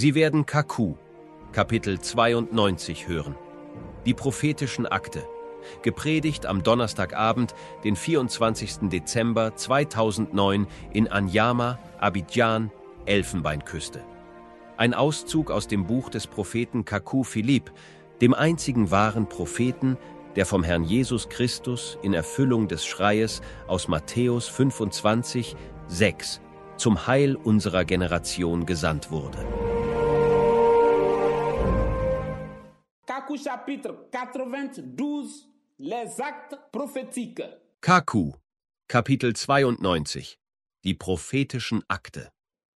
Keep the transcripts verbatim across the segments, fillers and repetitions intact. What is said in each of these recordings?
Sie werden Kaku, Kapitel zweiundneunzig hören. Die prophetischen Akte. Gepredigt am Donnerstagabend, den vierundzwanzigsten Dezember zweitausendneun in Anyama, Abidjan, Elfenbeinküste. Ein Auszug aus dem Buch des Propheten Kaku Philipp, dem einzigen wahren Propheten, der vom Herrn Jesus Christus in Erfüllung des Schreies aus Matthäus fünfundzwanzig, sechs zum Heil unserer Generation gesandt wurde. Kaku chapitre quatre-vingt-douze, les actes prophétiques. Kaku, Kapitel zweiundneunzig, die prophetischen Akte.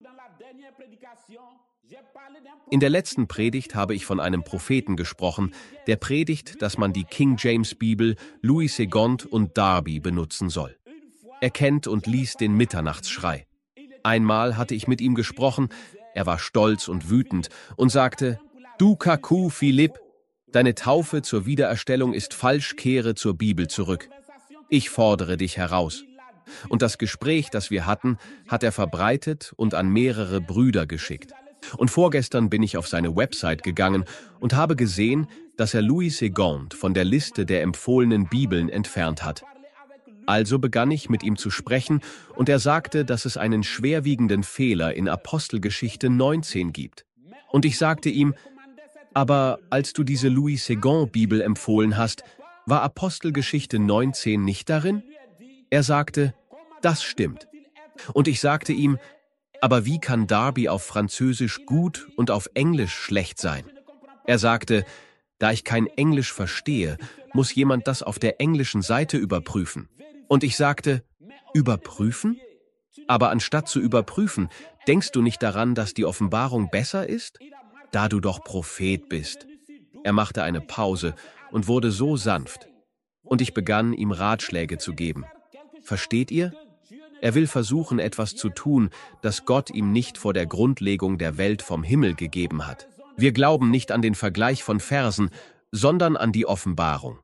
In der letzten Predigt habe ich von einem Propheten gesprochen, der predigt, dass man die King James Bibel, Louis Segond und Darby benutzen soll. Er kennt und liest den Mitternachtsschrei. Einmal hatte ich mit ihm gesprochen, er war stolz und wütend und sagte: Du Kaku Philipp, deine Taufe zur Wiedererstellung ist falsch, kehre zur Bibel zurück. Ich fordere dich heraus. Und das Gespräch, das wir hatten, hat er verbreitet und an mehrere Brüder geschickt. Und vorgestern bin ich auf seine Website gegangen und habe gesehen, dass er Louis Segond von der Liste der empfohlenen Bibeln entfernt hat. Also begann ich mit ihm zu sprechen und er sagte, dass es einen schwerwiegenden Fehler in Apostelgeschichte neunzehn gibt. Und ich sagte ihm: Aber als du diese Louis Segond Bibel empfohlen hast, war Apostelgeschichte neunzehn nicht darin? Er sagte: Das stimmt. Und ich sagte ihm: Aber wie kann Darby auf Französisch gut und auf Englisch schlecht sein? Er sagte: Da ich kein Englisch verstehe, muss jemand das auf der englischen Seite überprüfen. Und ich sagte: Überprüfen? Aber anstatt zu überprüfen, denkst du nicht daran, dass die Offenbarung besser ist? Da du doch Prophet bist. Er machte eine Pause und wurde so sanft. Und ich begann, ihm Ratschläge zu geben. Versteht ihr? Er will versuchen, etwas zu tun, das Gott ihm nicht vor der Grundlegung der Welt vom Himmel gegeben hat. Wir glauben nicht an den Vergleich von Versen, sondern an die Offenbarung.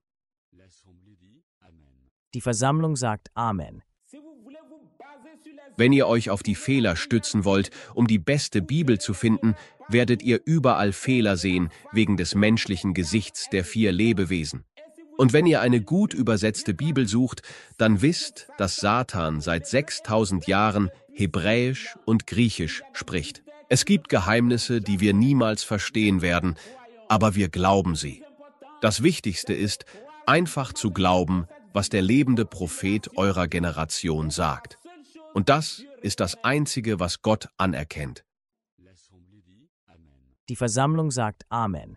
Die Versammlung sagt Amen. Wenn ihr euch auf die Fehler stützen wollt, um die beste Bibel zu finden, werdet ihr überall Fehler sehen, wegen des menschlichen Gesichts der vier Lebewesen. Und wenn ihr eine gut übersetzte Bibel sucht, dann wisst, dass Satan seit sechstausend Jahren Hebräisch und Griechisch spricht. Es gibt Geheimnisse, die wir niemals verstehen werden, aber wir glauben sie. Das Wichtigste ist, einfach zu glauben, was der lebende Prophet eurer Generation sagt. Und das ist das Einzige, was Gott anerkennt. Die Versammlung sagt Amen.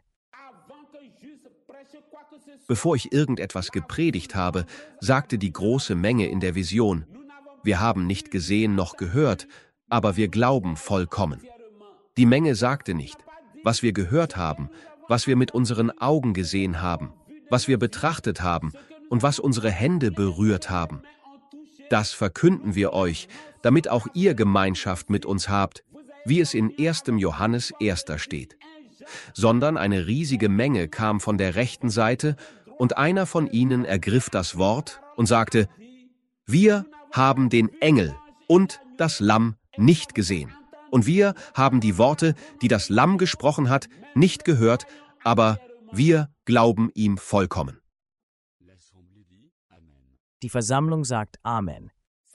Bevor ich irgendetwas gepredigt habe, sagte die große Menge in der Vision: Wir haben nicht gesehen noch gehört, aber wir glauben vollkommen. Die Menge sagte nicht, was wir gehört haben, was wir mit unseren Augen gesehen haben, was wir betrachtet haben und was unsere Hände berührt haben. Das verkünden wir euch, damit auch ihr Gemeinschaft mit uns habt, wie es in erstem Johannes erster steht. Sondern eine riesige Menge kam von der rechten Seite, und einer von ihnen ergriff das Wort und sagte: Wir haben den Engel und das Lamm nicht gesehen. Und wir haben die Worte, die das Lamm gesprochen hat, nicht gehört, aber wir glauben ihm vollkommen. Die Versammlung sagt Amen.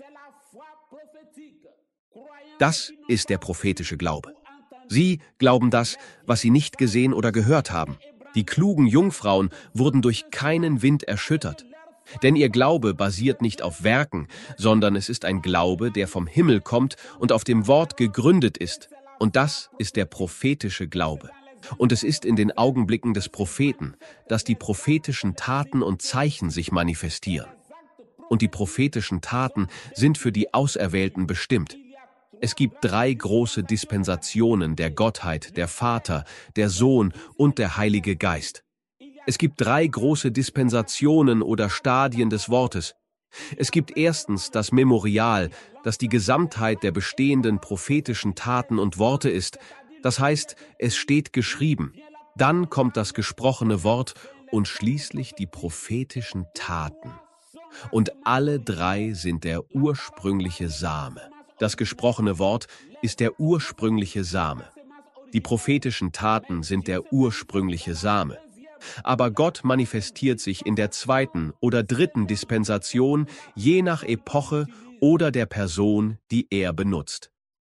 Das ist der prophetische Glaube. Sie glauben das, was sie nicht gesehen oder gehört haben. Die klugen Jungfrauen wurden durch keinen Wind erschüttert. Denn ihr Glaube basiert nicht auf Werken, sondern es ist ein Glaube, der vom Himmel kommt und auf dem Wort gegründet ist. Und das ist der prophetische Glaube. Und es ist in den Augenblicken des Propheten, dass die prophetischen Taten und Zeichen sich manifestieren. Und die prophetischen Taten sind für die Auserwählten bestimmt. Es gibt drei große Dispensationen der Gottheit, der Vater, der Sohn und der Heilige Geist. Es gibt drei große Dispensationen oder Stadien des Wortes. Es gibt erstens das Memorial, das die Gesamtheit der bestehenden prophetischen Taten und Worte ist. Das heißt, es steht geschrieben. Dann kommt das gesprochene Wort und schließlich die prophetischen Taten. Und alle drei sind der ursprüngliche Same. Das gesprochene Wort ist der ursprüngliche Same. Die prophetischen Taten sind der ursprüngliche Same. Aber Gott manifestiert sich in der zweiten oder dritten Dispensation, je nach Epoche oder der Person, die er benutzt.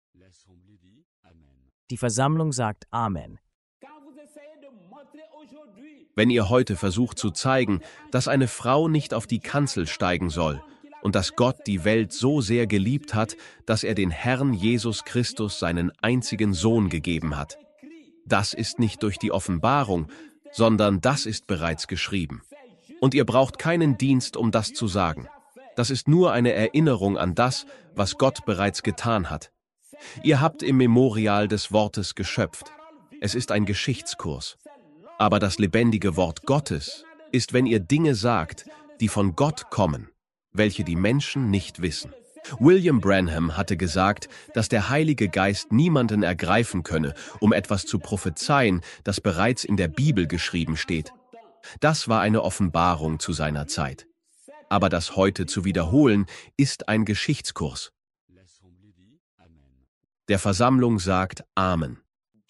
Die Versammlung sagt Amen. Wenn ihr heute versucht zu zeigen, dass eine Frau nicht auf die Kanzel steigen soll und dass Gott die Welt so sehr geliebt hat, dass er den Herrn Jesus Christus seinen einzigen Sohn gegeben hat, das ist nicht durch die Offenbarung, sondern das ist bereits geschrieben. Und ihr braucht keinen Dienst, um das zu sagen. Das ist nur eine Erinnerung an das, was Gott bereits getan hat. Ihr habt im Memorial des Wortes geschöpft. Es ist ein Geschichtskurs. Aber das lebendige Wort Gottes ist, wenn ihr Dinge sagt, die von Gott kommen, welche die Menschen nicht wissen. William Branham hatte gesagt, dass der Heilige Geist niemanden ergreifen könne, um etwas zu prophezeien, das bereits in der Bibel geschrieben steht. Das war eine Offenbarung zu seiner Zeit. Aber das heute zu wiederholen, ist ein Geschichtskurs. Der Versammlung sagt Amen.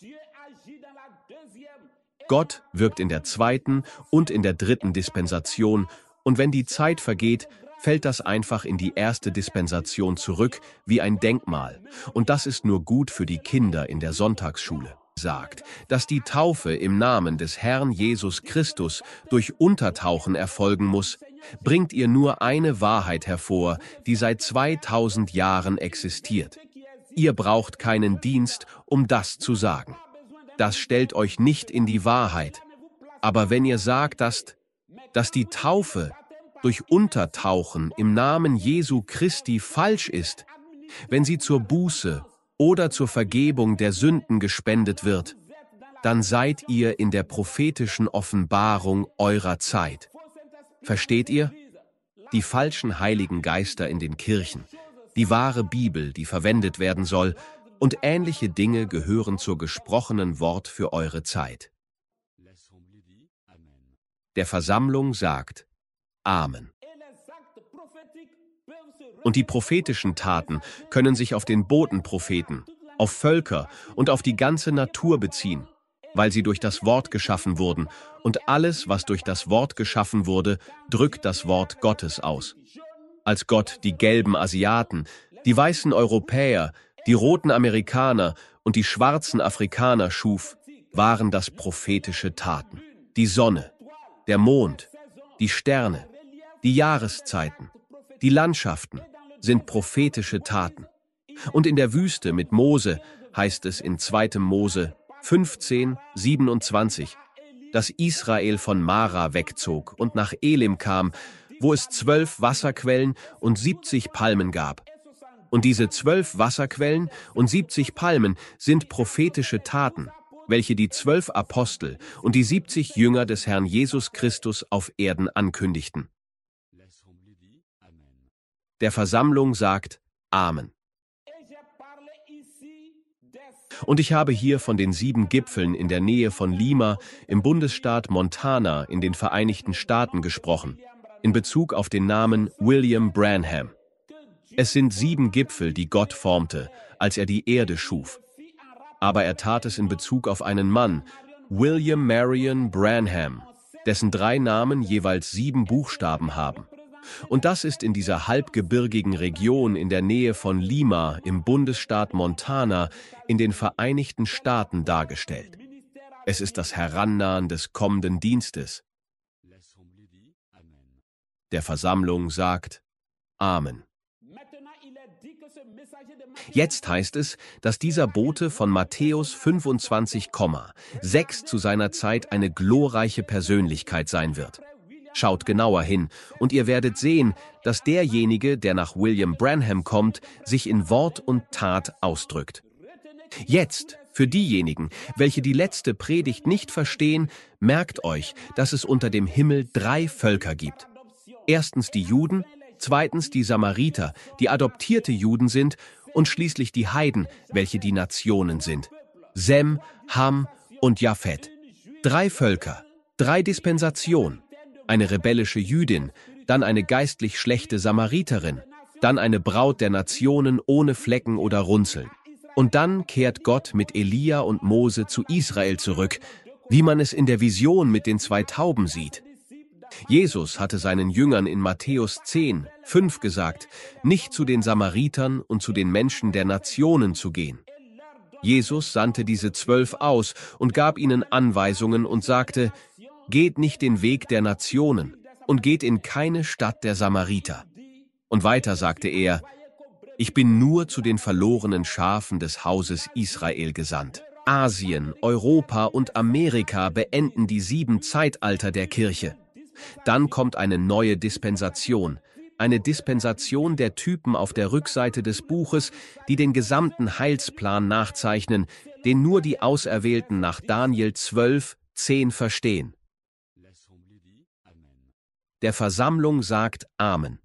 Gott wirkt in der zweiten und in der dritten Dispensation, und wenn die Zeit vergeht, fällt das einfach in die erste Dispensation zurück, wie ein Denkmal. Und das ist nur gut für die Kinder in der Sonntagsschule. Sagt, dass die Taufe im Namen des Herrn Jesus Christus durch Untertauchen erfolgen muss, bringt ihr nur eine Wahrheit hervor, die seit zweitausend Jahren existiert. Ihr braucht keinen Dienst, um das zu sagen. Das stellt euch nicht in die Wahrheit. Aber wenn ihr sagt, dass, dass die Taufe durch Untertauchen im Namen Jesu Christi falsch ist, wenn sie zur Buße oder zur Vergebung der Sünden gespendet wird, dann seid ihr in der prophetischen Offenbarung eurer Zeit. Versteht ihr? Die falschen Heiligen Geister in den Kirchen, die wahre Bibel, die verwendet werden soll, und ähnliche Dinge gehören zur gesprochenen Wort für eure Zeit. Der Versammlung sagt Amen. Und die prophetischen Taten können sich auf den Botenpropheten, auf Völker und auf die ganze Natur beziehen, weil sie durch das Wort geschaffen wurden, und alles, was durch das Wort geschaffen wurde, drückt das Wort Gottes aus. Als Gott die gelben Asiaten, die weißen Europäer, die roten Amerikaner und die schwarzen Afrikaner schuf, waren das prophetische Taten. Die Sonne, der Mond, die Sterne, die Jahreszeiten, die Landschaften sind prophetische Taten. Und in der Wüste mit Mose heißt es in zweiter Mose fünfzehn, siebenundzwanzig, dass Israel von Mara wegzog und nach Elim kam, wo es zwölf Wasserquellen und siebzig Palmen gab. Und diese zwölf Wasserquellen und siebzig Palmen sind prophetische Taten, welche die zwölf Apostel und die siebzig Jünger des Herrn Jesus Christus auf Erden ankündigten. Der Versammlung sagt Amen. Und ich habe hier von den sieben Gipfeln in der Nähe von Lima im Bundesstaat Montana in den Vereinigten Staaten gesprochen, in Bezug auf den Namen William Branham. Es sind sieben Gipfel, die Gott formte, als er die Erde schuf. Aber er tat es in Bezug auf einen Mann, William Marion Branham, dessen drei Namen jeweils sieben Buchstaben haben. Und das ist in dieser halbgebirgigen Region in der Nähe von Lima im Bundesstaat Montana in den Vereinigten Staaten dargestellt. Es ist das Herannahen des kommenden Dienstes. Der Versammlung sagt Amen. Jetzt heißt es, dass dieser Bote von Matthäus fünfundzwanzig Komma sechs zu seiner Zeit eine glorreiche Persönlichkeit sein wird. Schaut genauer hin, und ihr werdet sehen, dass derjenige, der nach William Branham kommt, sich in Wort und Tat ausdrückt. Jetzt, für diejenigen, welche die letzte Predigt nicht verstehen, merkt euch, dass es unter dem Himmel drei Völker gibt. Erstens die Juden, zweitens die Samariter, die adoptierte Juden sind, und schließlich die Heiden, welche die Nationen sind. Sem, Ham und Japhet. Drei Völker, drei Dispensationen. Eine rebellische Jüdin, dann eine geistlich schlechte Samariterin, dann eine Braut der Nationen ohne Flecken oder Runzeln. Und dann kehrt Gott mit Elia und Mose zu Israel zurück, wie man es in der Vision mit den zwei Tauben sieht. Jesus hatte seinen Jüngern in Matthäus zehn, fünf gesagt, nicht zu den Samaritern und zu den Menschen der Nationen zu gehen. Jesus sandte diese zwölf aus und gab ihnen Anweisungen und sagte, geht nicht den Weg der Nationen und geht in keine Stadt der Samariter. Und weiter sagte er, ich bin nur zu den verlorenen Schafen des Hauses Israel gesandt. Asien, Europa und Amerika beenden die sieben Zeitalter der Kirche. Dann kommt eine neue Dispensation, eine Dispensation der Typen auf der Rückseite des Buches, die den gesamten Heilsplan nachzeichnen, den nur die Auserwählten nach Daniel zwölf, zehn verstehen. Der Versammlung sagt Amen.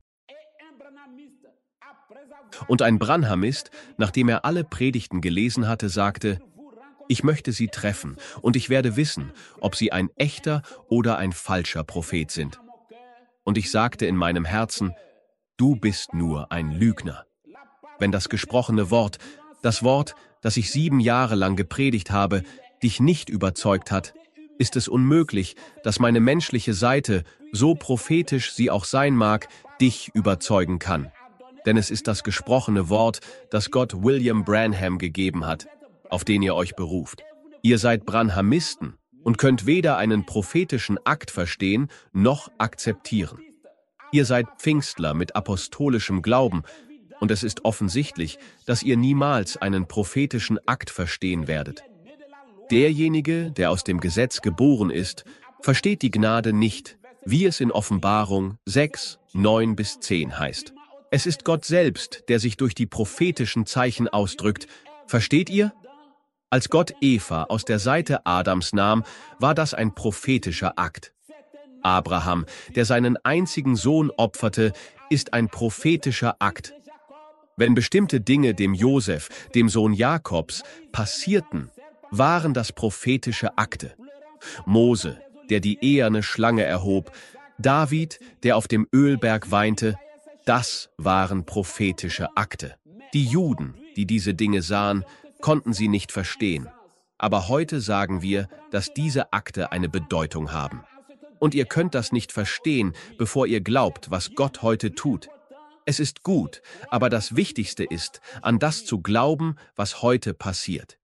Und ein Branhamist, nachdem er alle Predigten gelesen hatte, sagte, ich möchte sie treffen und ich werde wissen, ob sie ein echter oder ein falscher Prophet sind. Und ich sagte in meinem Herzen, du bist nur ein Lügner. Wenn das gesprochene Wort, das Wort, das ich sieben Jahre lang gepredigt habe, dich nicht überzeugt hat, ist es unmöglich, dass meine menschliche Seite, so prophetisch sie auch sein mag, dich überzeugen kann. Denn es ist das gesprochene Wort, das Gott William Branham gegeben hat, auf den ihr euch beruft. Ihr seid Branhamisten und könnt weder einen prophetischen Akt verstehen, noch akzeptieren. Ihr seid Pfingstler mit apostolischem Glauben, und es ist offensichtlich, dass ihr niemals einen prophetischen Akt verstehen werdet. Derjenige, der aus dem Gesetz geboren ist, versteht die Gnade nicht, wie es in Offenbarung sechs, neun bis zehn heißt. Es ist Gott selbst, der sich durch die prophetischen Zeichen ausdrückt. Versteht ihr? Als Gott Eva aus der Seite Adams nahm, war das ein prophetischer Akt. Abraham, der seinen einzigen Sohn opferte, ist ein prophetischer Akt. Wenn bestimmte Dinge dem Josef, dem Sohn Jakobs, passierten, waren das prophetische Akte. Mose, der die eherne Schlange erhob, David, der auf dem Ölberg weinte, das waren prophetische Akte. Die Juden, die diese Dinge sahen, konnten sie nicht verstehen. Aber heute sagen wir, dass diese Akte eine Bedeutung haben. Und ihr könnt das nicht verstehen, bevor ihr glaubt, was Gott heute tut. Es ist gut, aber das Wichtigste ist, an das zu glauben, was heute passiert.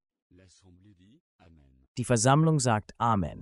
Die Versammlung sagt Amen.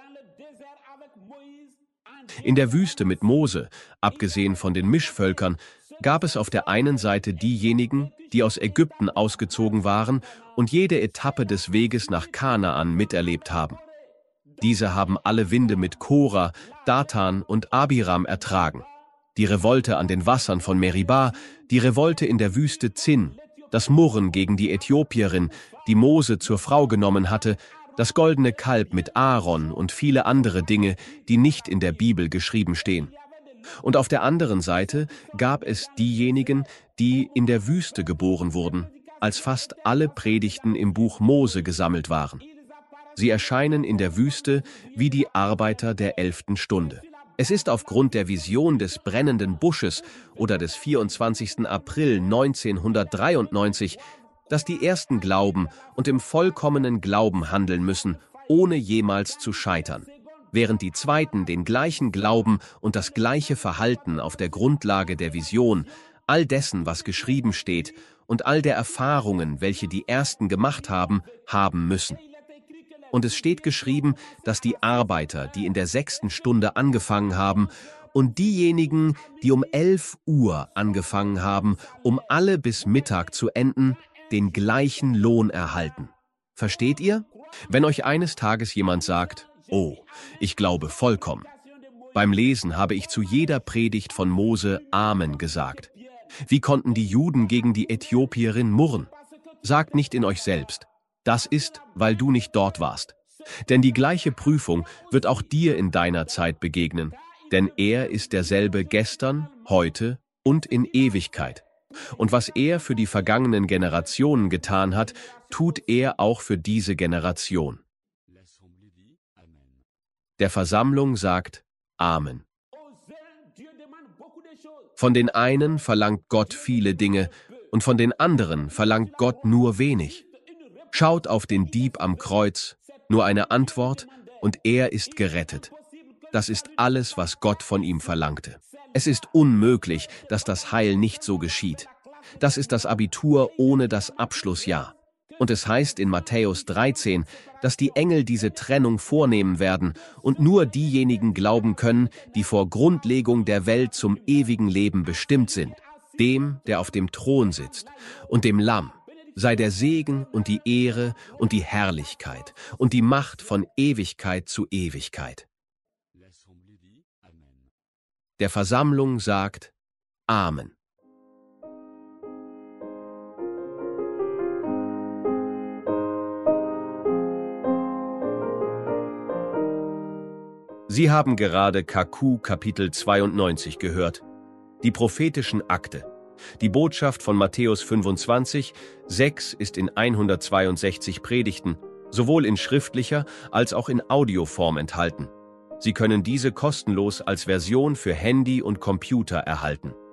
In der Wüste mit Mose, abgesehen von den Mischvölkern, gab es auf der einen Seite diejenigen, die aus Ägypten ausgezogen waren und jede Etappe des Weges nach Kanaan miterlebt haben. Diese haben alle Winde mit Kora, Datan und Abiram ertragen. Die Revolte an den Wassern von Meribah, die Revolte in der Wüste Zin, das Murren gegen die Äthiopierin, die Mose zur Frau genommen hatte, das goldene Kalb mit Aaron und viele andere Dinge, die nicht in der Bibel geschrieben stehen. Und auf der anderen Seite gab es diejenigen, die in der Wüste geboren wurden, als fast alle Predigten im Buch Mose gesammelt waren. Sie erscheinen in der Wüste wie die Arbeiter der elften Stunde. Es ist aufgrund der Vision des brennenden Busches oder des vierundzwanzigsten April neunzehnhundertdreiundneunzig, dass die Ersten glauben und im vollkommenen Glauben handeln müssen, ohne jemals zu scheitern, während die Zweiten den gleichen Glauben und das gleiche Verhalten auf der Grundlage der Vision, all dessen, was geschrieben steht, und all der Erfahrungen, welche die Ersten gemacht haben, haben müssen. Und es steht geschrieben, dass die Arbeiter, die in der sechsten Stunde angefangen haben, und diejenigen, die um elf Uhr angefangen haben, um alle bis Mittag zu enden, den gleichen Lohn erhalten. Versteht ihr? Wenn euch eines Tages jemand sagt, oh, ich glaube vollkommen. Beim Lesen habe ich zu jeder Predigt von Mose Amen gesagt. Wie konnten die Juden gegen die Äthiopierin murren? Sagt nicht in euch selbst. Das ist, weil du nicht dort warst. Denn die gleiche Prüfung wird auch dir in deiner Zeit begegnen. Denn er ist derselbe gestern, heute und in Ewigkeit. Und was er für die vergangenen Generationen getan hat, tut er auch für diese Generation. Der Versammlung sagt Amen. Von den einen verlangt Gott viele Dinge und von den anderen verlangt Gott nur wenig. Schaut auf den Dieb am Kreuz, nur eine Antwort, und er ist gerettet. Das ist alles, was Gott von ihm verlangte. Es ist unmöglich, dass das Heil nicht so geschieht. Das ist das Abitur ohne das Abschlussjahr. Und es heißt in Matthäus dreizehn, dass die Engel diese Trennung vornehmen werden und nur diejenigen glauben können, die vor Grundlegung der Welt zum ewigen Leben bestimmt sind, dem, der auf dem Thron sitzt, und dem Lamm, sei der Segen und die Ehre und die Herrlichkeit und die Macht von Ewigkeit zu Ewigkeit. Der Versammlung sagt Amen. Sie haben gerade K Q Kapitel zweiundneunzig gehört, die prophetischen Akte. Die Botschaft von Matthäus fünfundzwanzig, sechs ist in hundertzweiundsechzig Predigten, sowohl in schriftlicher als auch in Audioform enthalten. Sie können diese kostenlos als Version für Handy und Computer erhalten.